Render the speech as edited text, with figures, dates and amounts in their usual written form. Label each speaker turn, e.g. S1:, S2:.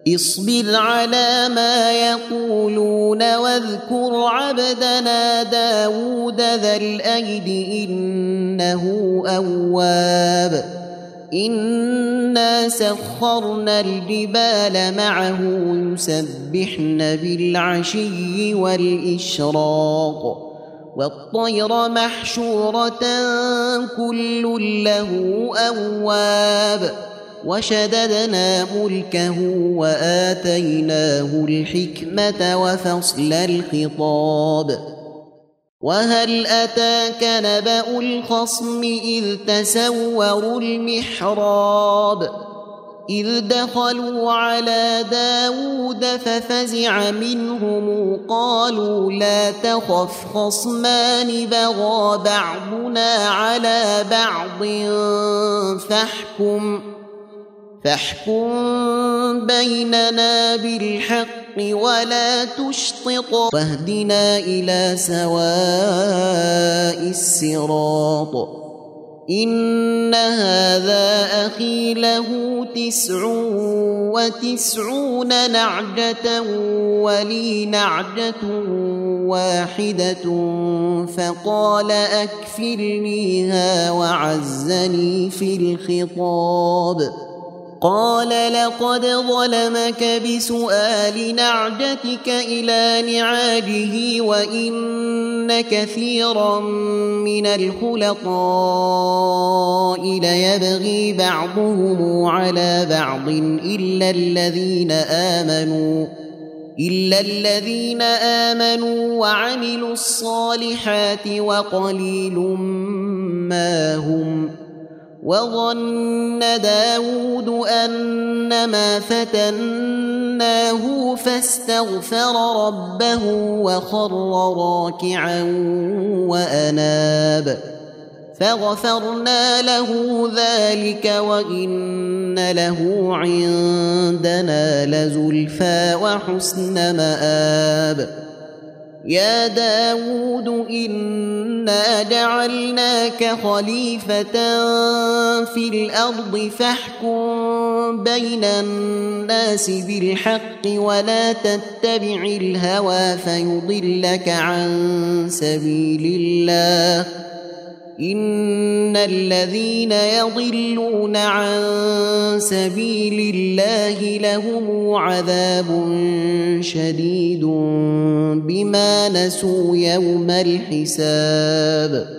S1: اصبر على ما يقولون واذكر عبدنا داود ذا الأيد إنه أواب إنا سخرنا الجبال معه يسبحن بالعشي والإشراق والطير محشورة كل له أواب وشددنا ملكه وآتيناه الحكمة وفصل الخطاب وهل أتاك نبأ الخصم إذ تسوروا المحراب إذ دخلوا على داود ففزع منهم قالوا لا تخف خصمان بغى بعضنا على بعض فاحكم بيننا بالحق ولا تشطط واهدنا إلى سواء الصراط إن هذا أخي له 99 نعجة ولي نعجة واحدة فقال أكفلنيها وعزني في الخطاب قال لقد ظلمك بسؤال نعجتك إلى نعاجه وإن كثيرا من الخلطاء ليبغي بعضهم على بعض إلا الذين آمنوا وعملوا الصالحات وقليل ما هم وظن داود أنما فتناه فاستغفر ربه وخر راكعا وأناب فغفرنا له ذلك وإن له عندنا لزلفى وحسن مآب يا داود إنا جعلناك خليفة في الأرض فاحكم بين الناس بالحق ولا تتبع الهوى فيضلك عن سبيل الله إن الذين يضلون عن سبيل الله لهم عذاب شديد بما نسوا يوم الحساب